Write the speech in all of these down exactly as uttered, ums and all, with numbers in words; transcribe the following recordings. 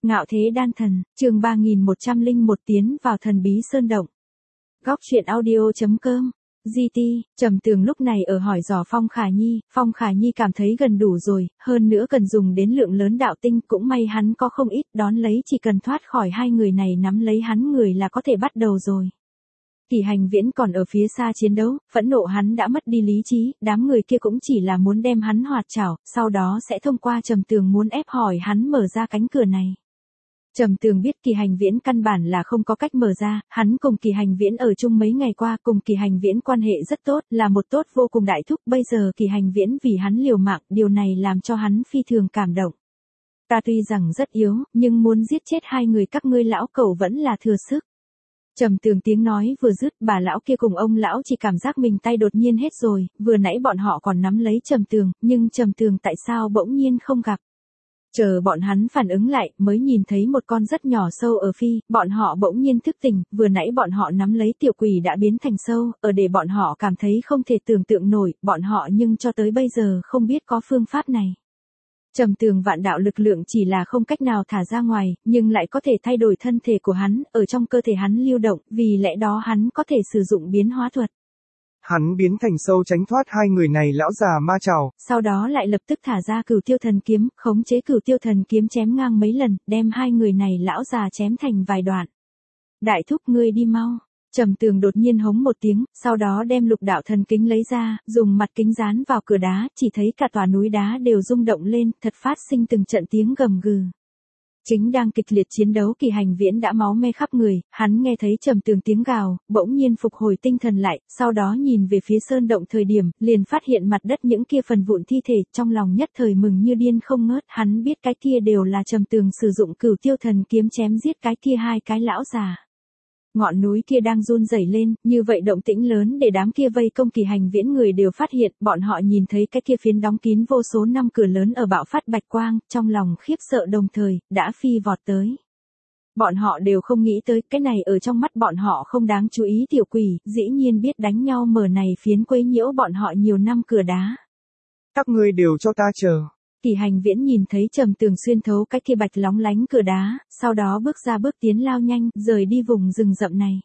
Ngạo thế đan thần, chương ba nghìn một trăm lẻ một tiến vào thần bí sơn động. Góc truyện audio chấm com. giê tê, Trầm Tường lúc này ở hỏi dò Phong Khả Nhi, Phong Khả Nhi cảm thấy gần đủ rồi, hơn nữa cần dùng đến lượng lớn đạo tinh, cũng may hắn có không ít, đón lấy chỉ cần thoát khỏi hai người này nắm lấy hắn người là có thể bắt đầu rồi. Kỳ Hành Viễn còn ở phía xa chiến đấu, phẫn nộ hắn đã mất đi lý trí, đám người kia cũng chỉ là muốn đem hắn hoạt chảo, sau đó sẽ thông qua Trầm Tường muốn ép hỏi hắn mở ra cánh cửa này. Trầm Tường biết Kỳ Hành Viễn căn bản là không có cách mở ra, hắn cùng Kỳ Hành Viễn ở chung mấy ngày qua, cùng Kỳ Hành Viễn quan hệ rất tốt, là một tốt vô cùng đại thúc, bây giờ Kỳ Hành Viễn vì hắn liều mạng, điều này làm cho hắn phi thường cảm động. Ta tuy rằng rất yếu, nhưng muốn giết chết hai người các ngươi lão cẩu vẫn là thừa sức. Trầm Tường tiếng nói vừa dứt, bà lão kia cùng ông lão chỉ cảm giác mình tay đột nhiên hết rồi, vừa nãy bọn họ còn nắm lấy Trầm Tường, nhưng Trầm Tường tại sao bỗng nhiên không gặp. Chờ bọn hắn phản ứng lại, mới nhìn thấy một con rất nhỏ sâu ở phi, bọn họ bỗng nhiên thức tỉnh, vừa nãy bọn họ nắm lấy tiểu quỷ đã biến thành sâu, ở để bọn họ cảm thấy không thể tưởng tượng nổi, bọn họ nhưng cho tới bây giờ không biết có phương pháp này. Trầm Tường vạn đạo lực lượng chỉ là không cách nào thả ra ngoài, nhưng lại có thể thay đổi thân thể của hắn, ở trong cơ thể hắn lưu động, vì lẽ đó hắn có thể sử dụng biến hóa thuật. Hắn biến thành sâu tránh thoát hai người này lão già ma chảo. Sau đó lại lập tức thả ra Cửu Tiêu Thần Kiếm, khống chế Cửu Tiêu Thần Kiếm chém ngang mấy lần, đem hai người này lão già chém thành vài đoạn. Đại thúc ngươi đi mau. Trầm Tường đột nhiên hống một tiếng, sau đó đem lục đạo thần kính lấy ra, dùng mặt kính dán vào cửa đá, chỉ thấy cả tòa núi đá đều rung động lên, thật phát sinh từng trận tiếng gầm gừ. Chính đang kịch liệt chiến đấu Kỳ Hành Viễn đã máu me khắp người, hắn nghe thấy Trầm Tường tiếng gào, bỗng nhiên phục hồi tinh thần lại, sau đó nhìn về phía sơn động thời điểm, liền phát hiện mặt đất những kia phần vụn thi thể, trong lòng nhất thời mừng như điên không ngớt, hắn biết cái kia đều là Trầm Tường sử dụng Cửu Tiêu Thần Kiếm chém giết cái kia hai cái lão già. Ngọn núi kia đang run rẩy lên, như vậy động tĩnh lớn để đám kia vây công Kỳ Hành Viễn người đều phát hiện, bọn họ nhìn thấy cái kia phiến đóng kín vô số năm cửa lớn ở bạo phát bạch quang, trong lòng khiếp sợ đồng thời, đã phi vọt tới. Bọn họ đều không nghĩ tới, cái này ở trong mắt bọn họ không đáng chú ý tiểu quỷ, dĩ nhiên biết đánh nhau mở này phiến quấy nhiễu bọn họ nhiều năm cửa đá. Các ngươi đều cho ta chờ. Kỳ Hành Viễn nhìn thấy Trầm Tường xuyên thấu cái kia bạch lóng lánh cửa đá, sau đó bước ra bước tiến lao nhanh, rời đi vùng rừng rậm này.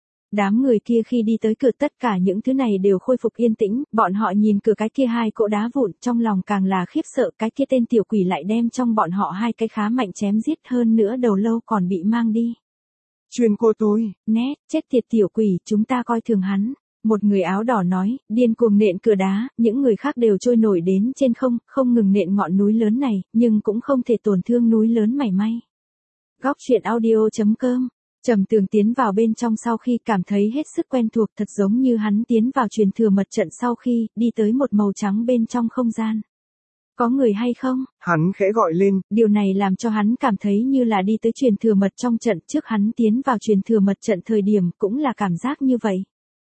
Đám người kia khi đi tới cửa tất cả những thứ này đều khôi phục yên tĩnh, bọn họ nhìn cửa cái kia hai cỗ đá vụn, trong lòng càng là khiếp sợ, cái kia tên tiểu quỷ lại đem trong bọn họ hai cái khá mạnh chém giết, hơn nữa đầu lâu còn bị mang đi. Chuyên cô tôi. Nét, chết tiệt tiểu quỷ, chúng ta coi thường hắn. Một người áo đỏ nói, điên cuồng nện cửa đá, những người khác đều trôi nổi đến trên không, không ngừng nện ngọn núi lớn này, nhưng cũng không thể tổn thương núi lớn mảy may. Góc truyện audio chấm com. Trầm Tường tiến vào bên trong sau khi cảm thấy hết sức quen thuộc, thật giống như hắn tiến vào truyền thừa mật trận sau khi đi tới một màu trắng bên trong không gian. Có người hay không? Hắn khẽ gọi lên. Điều này làm cho hắn cảm thấy như là đi tới truyền thừa mật trong trận, trước hắn tiến vào truyền thừa mật trận thời điểm cũng là cảm giác như vậy.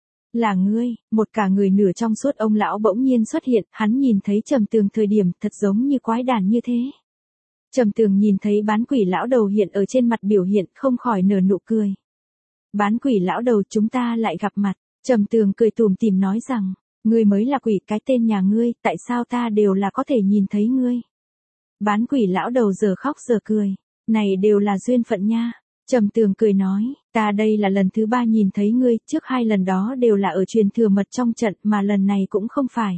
Là ngươi, một cả người nửa trong suốt ông lão bỗng nhiên xuất hiện, hắn nhìn thấy Trầm Tường thời điểm thật giống như quái đản như thế. Trầm Tường nhìn thấy bán quỷ lão đầu hiện ở trên mặt biểu hiện, không khỏi nở nụ cười. Bán quỷ lão đầu, chúng ta lại gặp mặt. Trầm Tường cười tủm tỉm nói rằng, ngươi mới là quỷ, cái tên nhà ngươi, tại sao ta đều là có thể nhìn thấy ngươi. Bán quỷ lão đầu giờ khóc giờ cười, này đều là duyên phận nha. Trầm Tường cười nói, ta đây là lần thứ ba nhìn thấy ngươi, trước hai lần đó đều là ở truyền thừa mật trong trận, mà lần này cũng không phải.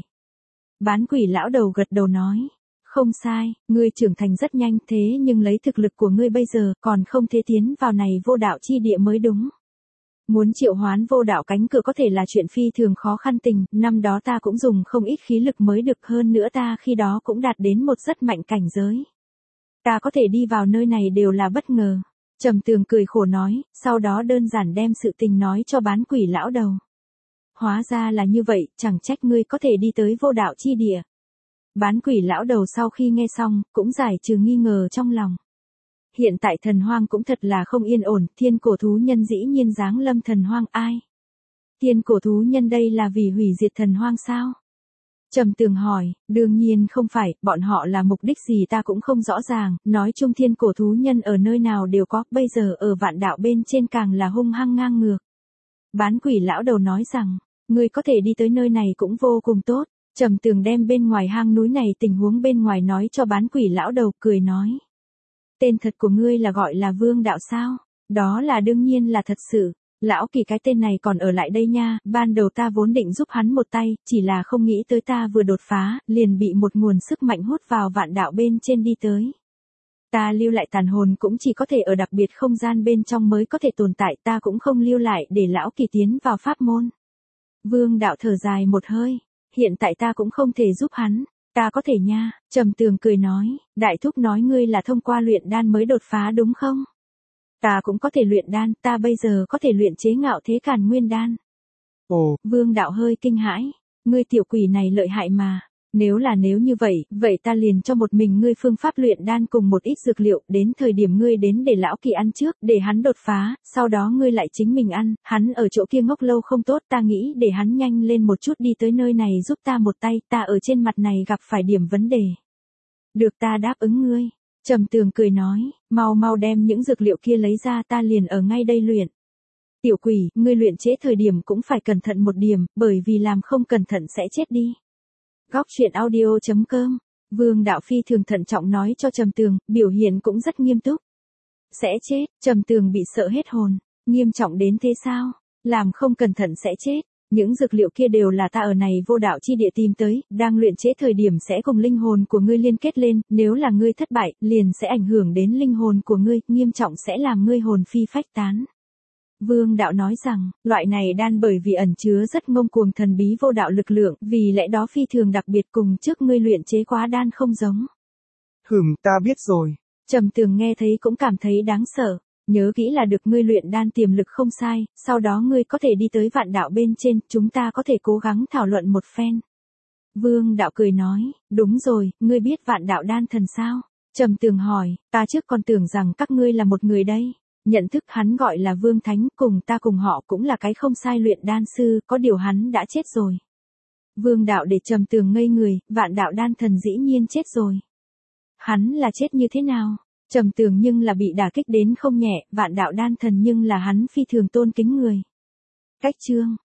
Bán quỷ lão đầu gật đầu nói, không sai, ngươi trưởng thành rất nhanh thế nhưng lấy thực lực của ngươi bây giờ còn không thể tiến vào này vô đạo chi địa mới đúng. Muốn triệu hoán vô đạo cánh cửa có thể là chuyện phi thường khó khăn tình, năm đó ta cũng dùng không ít khí lực mới được, hơn nữa ta khi đó cũng đạt đến một rất mạnh cảnh giới. Ta có thể đi vào nơi này đều là bất ngờ. Trầm Tường cười khổ nói, sau đó đơn giản đem sự tình nói cho bán quỷ lão đầu. Hóa ra là như vậy, chẳng trách ngươi có thể đi tới vô đạo chi địa. Bán quỷ lão đầu sau khi nghe xong, cũng giải trừ nghi ngờ trong lòng. Hiện tại thần hoang cũng thật là không yên ổn, thiên cổ thú nhân dĩ nhiên giáng lâm thần hoang, ai? Thiên cổ thú nhân đây là vì hủy diệt thần hoang sao? Trầm Tường hỏi, đương nhiên không phải, bọn họ là mục đích gì ta cũng không rõ ràng, nói chung thiên cổ thú nhân ở nơi nào đều có, bây giờ ở vạn đạo bên trên càng là hung hăng ngang ngược. Bán quỷ lão đầu nói rằng, ngươi có thể đi tới nơi này cũng vô cùng tốt. Trầm Tường đem bên ngoài hang núi này tình huống bên ngoài nói cho bán quỷ lão đầu, cười nói. Tên thật của ngươi là gọi là Vương Đạo sao? Đó là đương nhiên là thật sự. Lão Kỳ cái tên này còn ở lại đây nha, ban đầu ta vốn định giúp hắn một tay, chỉ là không nghĩ tới ta vừa đột phá, liền bị một nguồn sức mạnh hút vào vạn đạo bên trên đi tới. Ta lưu lại tàn hồn cũng chỉ có thể ở đặc biệt không gian bên trong mới có thể tồn tại, ta cũng không lưu lại để Lão Kỳ tiến vào pháp môn. Vương Đạo thở dài một hơi, hiện tại ta cũng không thể giúp hắn. Ta có thể nha, Trầm Tường cười nói, đại thúc nói ngươi là thông qua luyện đan mới đột phá đúng không? Ta cũng có thể luyện đan, ta bây giờ có thể luyện chế ngạo thế càn nguyên đan. Ồ, Vương Đạo hơi kinh hãi, ngươi tiểu quỷ này lợi hại mà. Nếu là nếu như vậy, vậy ta liền cho một mình ngươi phương pháp luyện đan cùng một ít dược liệu, đến thời điểm ngươi đến để Lão Kỳ ăn trước, để hắn đột phá, sau đó ngươi lại chính mình ăn, hắn ở chỗ kia ngốc lâu không tốt, ta nghĩ để hắn nhanh lên một chút đi tới nơi này giúp ta một tay, ta ở trên mặt này gặp phải điểm vấn đề. Được, ta đáp ứng ngươi. Trầm Tường cười nói, mau mau đem những dược liệu kia lấy ra, ta liền ở ngay đây luyện. Tiểu quỷ, ngươi luyện chế thời điểm cũng phải cẩn thận một điểm, bởi vì làm không cẩn thận sẽ chết đi. Góc truyện audio chấm com. Vương Đạo phi thường thận trọng nói cho Trầm Tường, biểu hiện cũng rất nghiêm túc. Sẽ chết, Trầm Tường bị sợ hết hồn, nghiêm trọng đến thế sao? Làm không cẩn thận sẽ chết. Những dược liệu kia đều là ta ở này vô đạo chi địa tìm tới, đang luyện chế thời điểm sẽ cùng linh hồn của ngươi liên kết lên, nếu là ngươi thất bại, liền sẽ ảnh hưởng đến linh hồn của ngươi, nghiêm trọng sẽ làm ngươi hồn phi phách tán. Vương Đạo nói rằng, loại này đan bởi vì ẩn chứa rất ngông cuồng thần bí vô đạo lực lượng, vì lẽ đó phi thường đặc biệt cùng trước ngươi luyện chế quá đan không giống. Hừm, ta biết rồi. Trầm Tường nghe thấy cũng cảm thấy đáng sợ. Nhớ kỹ là được, ngươi luyện đan tiềm lực không sai, sau đó ngươi có thể đi tới vạn đạo bên trên, chúng ta có thể cố gắng thảo luận một phen. Vương Đạo cười nói, đúng rồi, ngươi biết vạn đạo đan thần sao? Trầm Tường hỏi, ta trước còn tưởng rằng các ngươi là một người đây. Nhận thức hắn gọi là Vương Thánh, cùng ta cùng họ cũng là cái không sai luyện đan sư, có điều hắn đã chết rồi. Vương Đạo để Trầm Tường ngây người, vạn đạo đan thần dĩ nhiên chết rồi. Hắn là chết như thế nào? Trầm Tường nhưng là bị đả kích đến không nhẹ, vạn đạo đan thần nhưng là hắn phi thường tôn kính người. Cách chương